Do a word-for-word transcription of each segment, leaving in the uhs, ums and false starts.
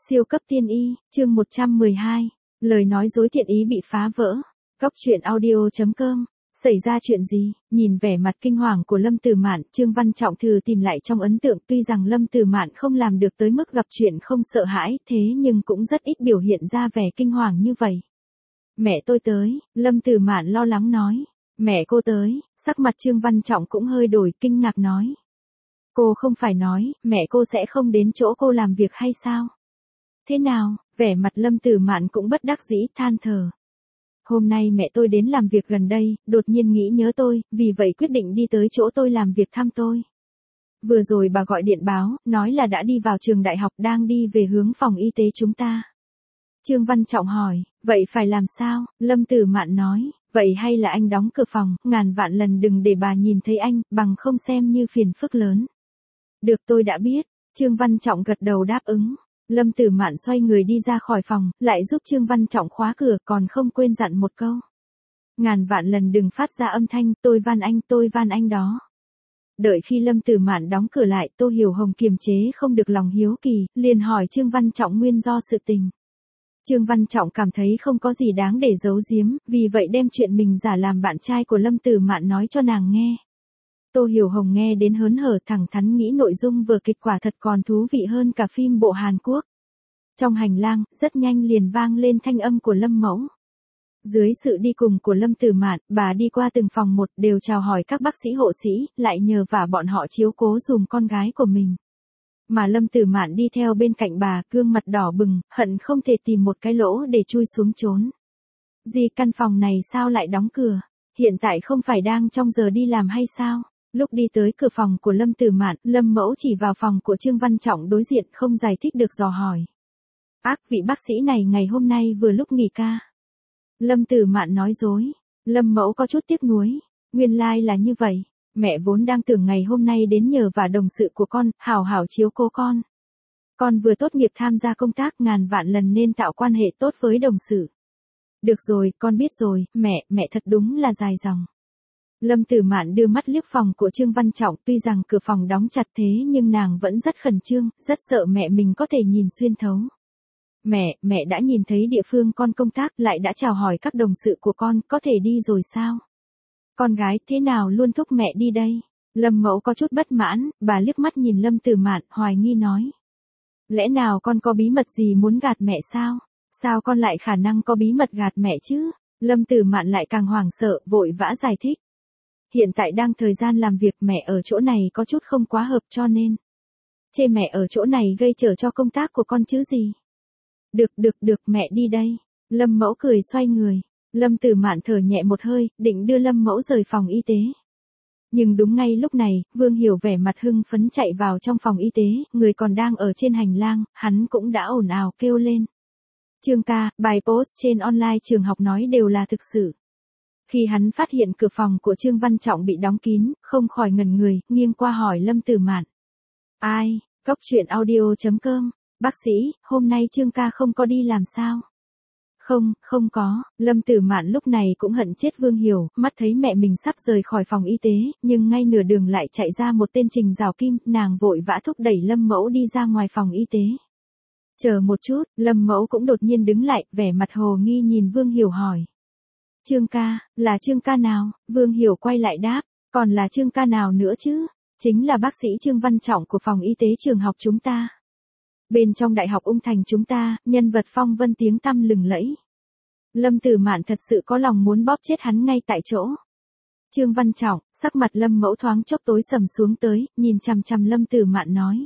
Siêu cấp tiên y, chương một trăm mười hai. Lời nói dối thiện ý bị phá vỡ. Góc truyện audio chấm com. Xảy ra chuyện gì? Nhìn vẻ mặt kinh hoàng của Lâm Tử Mạn, Trương Văn Trọng thử tìm lại trong ấn tượng, tuy rằng Lâm Tử Mạn không làm được tới mức gặp chuyện không sợ hãi, thế nhưng cũng rất ít biểu hiện ra vẻ kinh hoàng như vậy. Mẹ tôi tới, Lâm Tử Mạn lo lắng nói. Mẹ cô tới, sắc mặt Trương Văn Trọng cũng hơi đổi, kinh ngạc nói. Cô không phải nói, mẹ cô sẽ không đến chỗ cô làm việc hay sao? Thế nào? Vẻ mặt Lâm Tử Mạn cũng bất đắc dĩ than thở. Hôm nay mẹ tôi đến làm việc gần đây, đột nhiên nghĩ nhớ tôi, vì vậy quyết định đi tới chỗ tôi làm việc thăm tôi. Vừa rồi bà gọi điện báo, nói là đã đi vào trường đại học, đang đi về hướng phòng y tế chúng ta. Trương Văn Trọng hỏi, vậy phải làm sao? Lâm Tử Mạn nói, vậy hay là anh đóng cửa phòng, ngàn vạn lần đừng để bà nhìn thấy anh, bằng không xem như phiền phức lớn. Được, tôi đã biết. Trương Văn Trọng gật đầu đáp ứng. Lâm Tử Mạn xoay người đi ra khỏi phòng, lại giúp Trương Văn Trọng khóa cửa, còn không quên dặn một câu. Ngàn vạn lần đừng phát ra âm thanh, tôi van anh, tôi van anh đó. Đợi khi Lâm Tử Mạn đóng cửa lại, Tô Hiểu Hồng kiềm chế không được lòng hiếu kỳ, liền hỏi Trương Văn Trọng nguyên do sự tình. Trương Văn Trọng cảm thấy không có gì đáng để giấu giếm, vì vậy đem chuyện mình giả làm bạn trai của Lâm Tử Mạn nói cho nàng nghe. Tô Hiểu Hồng nghe đến hớn hở, thẳng thắn nghĩ nội dung vừa kịch quả thật còn thú vị hơn cả phim bộ Hàn Quốc. Trong hành lang, rất nhanh liền vang lên thanh âm của Lâm Mẫu. Dưới sự đi cùng của Lâm Tử Mạn, bà đi qua từng phòng một, đều chào hỏi các bác sĩ hộ sĩ, lại nhờ vả bọn họ chiếu cố dùm con gái của mình. Mà Lâm Tử Mạn đi theo bên cạnh bà, gương mặt đỏ bừng, hận không thể tìm một cái lỗ để chui xuống trốn. Gì, căn phòng này sao lại đóng cửa? Hiện tại không phải đang trong giờ đi làm hay sao? Lúc đi tới cửa phòng của Lâm Tử Mạn, Lâm Mẫu chỉ vào phòng của Trương Văn Trọng đối diện, không giải thích được dò hỏi. Ác, vị bác sĩ này ngày hôm nay vừa lúc nghỉ ca. Lâm Tử Mạn nói dối. Lâm Mẫu có chút tiếc nuối. Nguyên lai là như vậy. Mẹ vốn đang tưởng ngày hôm nay đến nhờ vả đồng sự của con, hảo hảo chiếu cố con. Con vừa tốt nghiệp tham gia công tác, ngàn vạn lần nên tạo quan hệ tốt với đồng sự. Được rồi, con biết rồi, mẹ, mẹ thật đúng là dài dòng. Lâm Tử Mạn đưa mắt liếc phòng của Trương Văn Trọng, tuy rằng cửa phòng đóng chặt thế nhưng nàng vẫn rất khẩn trương, rất sợ mẹ mình có thể nhìn xuyên thấu. Mẹ, mẹ đã nhìn thấy địa phương con công tác, lại đã chào hỏi các đồng sự của con, có thể đi rồi sao? Con gái thế nào luôn thúc mẹ đi đây? Lâm Mẫu có chút bất mãn, bà liếc mắt nhìn Lâm Tử Mạn, hoài nghi nói. Lẽ nào con có bí mật gì muốn gạt mẹ sao? Sao con lại khả năng có bí mật gạt mẹ chứ? Lâm Tử Mạn lại càng hoảng sợ, vội vã giải thích. Hiện tại đang thời gian làm việc, mẹ ở chỗ này có chút không quá hợp cho nên. Chê mẹ ở chỗ này gây trở cho công tác của con chứ gì. Được được được, mẹ đi đây. Lâm Mẫu cười xoay người. Lâm Tử Mạn thở nhẹ một hơi, định đưa Lâm Mẫu rời phòng y tế. Nhưng đúng ngay lúc này, Vương Hiểu vẻ mặt hưng phấn chạy vào trong phòng y tế, người còn đang ở trên hành lang, hắn cũng đã ồn ào kêu lên. Trương ca, bài post trên online trường học nói đều là thực sự. Khi hắn phát hiện cửa phòng của Trương Văn Trọng bị đóng kín, không khỏi ngẩn người, nghiêng qua hỏi Lâm Tử Mạn. Ai? Góc truyện audio chấm com. Bác sĩ, hôm nay Trương ca không có đi làm sao? Không, không có. Lâm Tử Mạn lúc này cũng hận chết Vương Hiểu, mắt thấy mẹ mình sắp rời khỏi phòng y tế, nhưng ngay nửa đường lại chạy ra một tên Trình Giảo Kim, nàng vội vã thúc đẩy Lâm Mẫu đi ra ngoài phòng y tế. Chờ một chút, Lâm Mẫu cũng đột nhiên đứng lại, vẻ mặt hồ nghi nhìn Vương Hiểu hỏi. Trương ca, là Trương ca nào? Vương Hiểu quay lại đáp, còn là Trương ca nào nữa chứ? Chính là bác sĩ Trương Văn Trọng của phòng y tế trường học chúng ta. Bên trong Đại học Ung Thành chúng ta, nhân vật phong vân tiếng tăm lừng lẫy. Lâm Tử Mạn thật sự có lòng muốn bóp chết hắn ngay tại chỗ. Trương Văn Trọng, sắc mặt Lâm Mẫu thoáng chốc tối sầm xuống tới, nhìn chằm chằm Lâm Tử Mạn nói.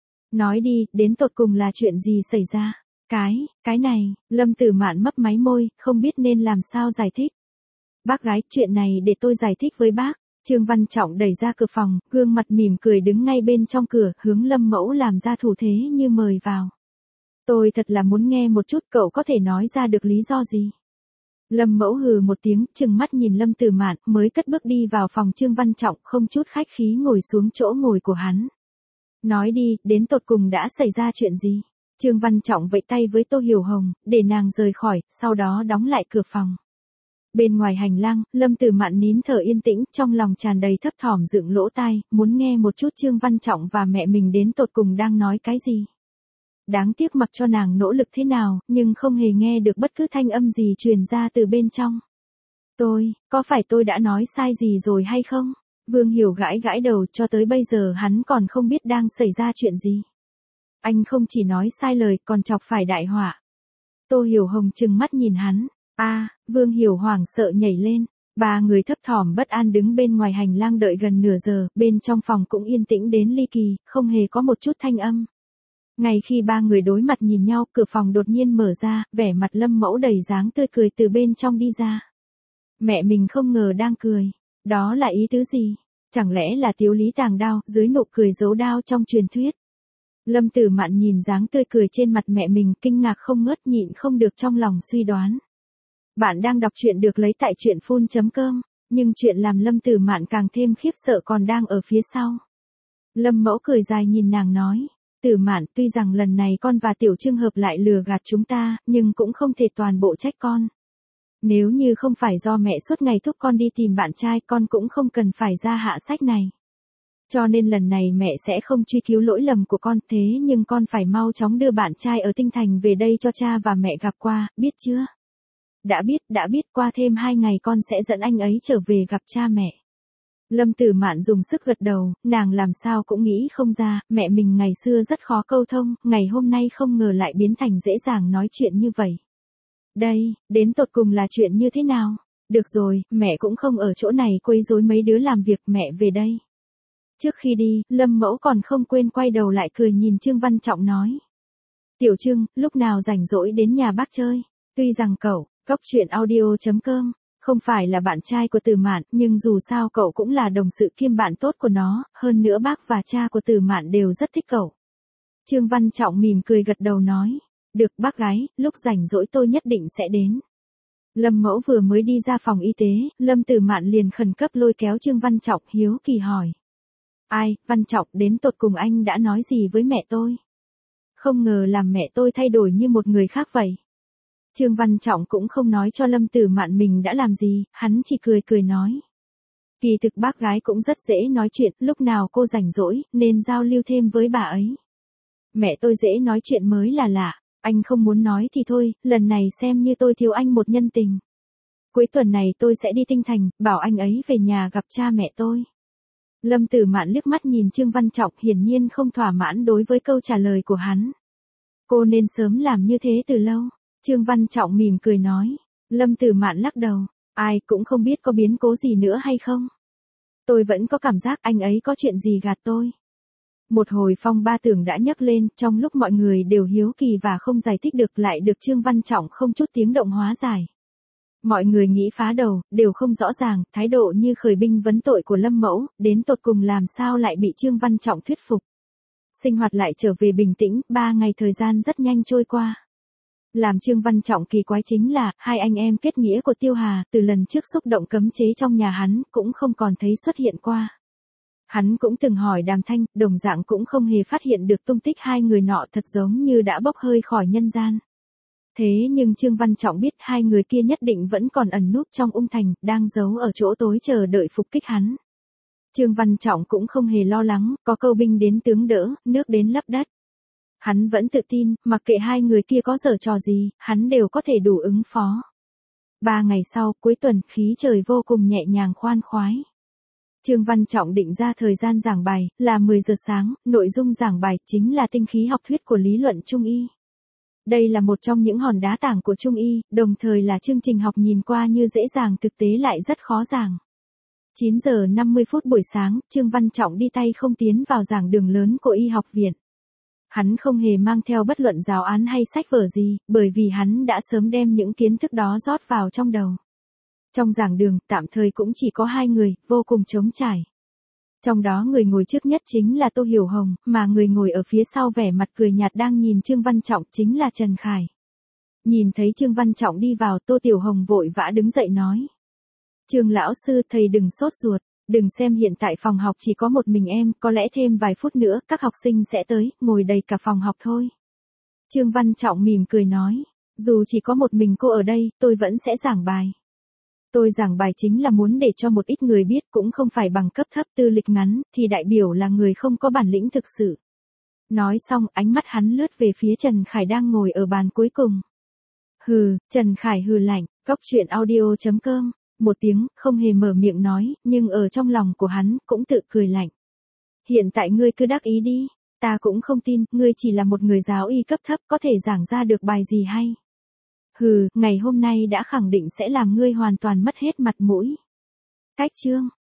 Nói đi, đến tột cùng là chuyện gì xảy ra? Cái, cái này, Lâm Tử Mạn mấp máy môi, không biết nên làm sao giải thích. Bác gái, chuyện này để tôi giải thích với bác. Trương Văn Trọng đẩy ra cửa phòng, gương mặt mỉm cười đứng ngay bên trong cửa, hướng Lâm Mẫu làm ra thủ thế như mời vào. Tôi thật là muốn nghe một chút, cậu có thể nói ra được lý do gì? Lâm Mẫu hừ một tiếng, trừng mắt nhìn Lâm Tử Mạn, mới cất bước đi vào phòng Trương Văn Trọng, không chút khách khí ngồi xuống chỗ ngồi của hắn. Nói đi, đến tột cùng đã xảy ra chuyện gì? Trương Văn Trọng vẫy tay với Tô Hiểu Hồng, để nàng rời khỏi, sau đó đóng lại cửa phòng. Bên ngoài hành lang, Lâm Tử Mạn nín thở yên tĩnh, trong lòng tràn đầy thấp thỏm dựng lỗ tai, muốn nghe một chút Trương Văn Trọng và mẹ mình đến tột cùng đang nói cái gì. Đáng tiếc mặc cho nàng nỗ lực thế nào, nhưng không hề nghe được bất cứ thanh âm gì truyền ra từ bên trong. Tôi, có phải tôi đã nói sai gì rồi hay không? Vương Hiểu gãi gãi đầu, cho tới bây giờ hắn còn không biết đang xảy ra chuyện gì. Anh không chỉ nói sai lời còn chọc phải đại họa. Tô Hiểu Hồng trừng mắt nhìn hắn. A, Vương Hiểu hoảng sợ nhảy lên. Ba người thấp thỏm bất an đứng bên ngoài hành lang đợi gần nửa giờ, bên trong phòng cũng yên tĩnh đến ly kỳ, không hề có một chút thanh âm. Ngay khi ba người đối mặt nhìn nhau, cửa phòng đột nhiên mở ra, vẻ mặt Lâm Mẫu đầy dáng tươi cười từ bên trong đi ra. Mẹ mình không ngờ đang cười. Đó là ý tứ gì? Chẳng lẽ là Tiếu Lý tàng đao, dưới nụ cười giấu đao trong truyền thuyết? Lâm Tử Mạn nhìn dáng tươi cười trên mặt mẹ mình, kinh ngạc không ngớt, nhịn không được trong lòng suy đoán. Bạn đang đọc truyện được lấy tại truyện phun chấm com, nhưng chuyện làm Lâm Tử Mạn càng thêm khiếp sợ còn đang ở phía sau. Lâm Mẫu cười dài nhìn nàng nói, Tử Mạn, tuy rằng lần này con và Tiểu Trương hợp lại lừa gạt chúng ta, nhưng cũng không thể toàn bộ trách con. Nếu như không phải do mẹ suốt ngày thúc con đi tìm bạn trai, con cũng không cần phải ra hạ sách này. Cho nên lần này mẹ sẽ không truy cứu lỗi lầm của con, thế nhưng con phải mau chóng đưa bạn trai ở Tinh Thành về đây cho cha và mẹ gặp qua, biết chưa? Đã biết, đã biết, qua thêm hai ngày con sẽ dẫn anh ấy trở về gặp cha mẹ. Lâm Tử Mạn dùng sức gật đầu, nàng làm sao cũng nghĩ không ra, mẹ mình ngày xưa rất khó câu thông, ngày hôm nay không ngờ lại biến thành dễ dàng nói chuyện như vậy. Đây, đến tột cùng là chuyện như thế nào? Được rồi, mẹ cũng không ở chỗ này quấy rối mấy đứa làm việc, mẹ về đây. Trước khi đi, Lâm Mẫu còn không quên quay đầu lại cười nhìn Trương Văn Trọng nói. Tiểu Trương, lúc nào rảnh rỗi đến nhà bác chơi. Tuy rằng cậu, góc truyện audio chấm com, không phải là bạn trai của Tử Mạn, nhưng dù sao cậu cũng là đồng sự kiêm bạn tốt của nó, hơn nữa bác và cha của Tử Mạn đều rất thích cậu. Trương Văn Trọng mỉm cười gật đầu nói. Được bác gái, lúc rảnh rỗi tôi nhất định sẽ đến. Lâm Mẫu vừa mới đi ra phòng y tế, Lâm Tử Mạn liền khẩn cấp lôi kéo Trương Văn Trọng hiếu kỳ hỏi. Ai, Văn Trọng, đến tột cùng anh đã nói gì với mẹ tôi? Không ngờ làm mẹ tôi thay đổi như một người khác vậy. Trương Văn Trọng cũng không nói cho Lâm Tử Mạn mình đã làm gì, hắn chỉ cười cười nói. Kỳ thực bác gái cũng rất dễ nói chuyện, lúc nào cô rảnh rỗi, nên giao lưu thêm với bà ấy. Mẹ tôi dễ nói chuyện mới là lạ, anh không muốn nói thì thôi, lần này xem như tôi thiếu anh một nhân tình. Cuối tuần này tôi sẽ đi Tinh Thành, bảo anh ấy về nhà gặp cha mẹ tôi. Lâm Tử Mạn liếc mắt nhìn Trương Văn Trọng, hiển nhiên không thỏa mãn đối với câu trả lời của hắn. Cô nên sớm làm như thế từ lâu. Trương Văn Trọng mỉm cười nói. Lâm Tử Mạn lắc đầu. Ai cũng không biết có biến cố gì nữa hay không. Tôi vẫn có cảm giác anh ấy có chuyện gì gạt tôi. Một hồi phong ba tưởng đã nhấc lên, trong lúc mọi người đều hiếu kỳ và không giải thích được lại được Trương Văn Trọng không chút tiếng động hóa giải. Mọi người nghĩ phá đầu, đều không rõ ràng, thái độ như khởi binh vấn tội của Lâm Mẫu, đến tột cùng làm sao lại bị Trương Văn Trọng thuyết phục. Sinh hoạt lại trở về bình tĩnh, ba ngày thời gian rất nhanh trôi qua. Làm Trương Văn Trọng kỳ quái chính là, hai anh em kết nghĩa của Tiêu Hà, từ lần trước xúc động cấm chế trong nhà hắn, cũng không còn thấy xuất hiện qua. Hắn cũng từng hỏi Đàm Thanh, đồng dạng cũng không hề phát hiện được tung tích hai người nọ, thật giống như đã bốc hơi khỏi nhân gian. Thế nhưng Trương Văn Trọng biết hai người kia nhất định vẫn còn ẩn núp trong Ung Thành, đang giấu ở chỗ tối chờ đợi phục kích hắn. Trương Văn Trọng cũng không hề lo lắng, có câu binh đến tướng đỡ, nước đến lấp đất. Hắn vẫn tự tin, mặc kệ hai người kia có giở trò gì, hắn đều có thể đủ ứng phó. Ba ngày sau, cuối tuần, khí trời vô cùng nhẹ nhàng khoan khoái. Trương Văn Trọng định ra thời gian giảng bài, là mười giờ sáng, nội dung giảng bài chính là tinh khí học thuyết của lý luận Trung y. Đây là một trong những hòn đá tảng của Trung y, đồng thời là chương trình học nhìn qua như dễ dàng thực tế lại rất khó giảng. chín giờ năm mươi phút buổi sáng, Trương Văn Trọng đi tay không tiến vào giảng đường lớn của y học viện. Hắn không hề mang theo bất luận giáo án hay sách vở gì, bởi vì hắn đã sớm đem những kiến thức đó rót vào trong đầu. Trong giảng đường, tạm thời cũng chỉ có hai người, vô cùng trống trải. Trong đó người ngồi trước nhất chính là Tô Hiểu Hồng, mà người ngồi ở phía sau vẻ mặt cười nhạt đang nhìn Trương Văn Trọng chính là Trần Khải. Nhìn thấy Trương Văn Trọng đi vào, Tô Tiểu Hồng vội vã đứng dậy nói. Trương lão sư, thầy đừng sốt ruột, đừng xem hiện tại phòng học chỉ có một mình em, có lẽ thêm vài phút nữa các học sinh sẽ tới, ngồi đầy cả phòng học thôi. Trương Văn Trọng mỉm cười nói, dù chỉ có một mình cô ở đây, tôi vẫn sẽ giảng bài. Tôi giảng bài chính là muốn để cho một ít người biết, cũng không phải bằng cấp thấp tư lịch ngắn, thì đại biểu là người không có bản lĩnh thực sự. Nói xong ánh mắt hắn lướt về phía Trần Khải đang ngồi ở bàn cuối cùng. Hừ, Trần Khải hừ lạnh, Cóc truyện audio chấm com, một tiếng, không hề mở miệng nói, nhưng ở trong lòng của hắn cũng tự cười lạnh. Hiện tại ngươi cứ đắc ý đi, ta cũng không tin, ngươi chỉ là một người giáo y cấp thấp có thể giảng ra được bài gì hay. Hừ, ngày hôm nay đã khẳng định sẽ làm ngươi hoàn toàn mất hết mặt mũi. Cách chương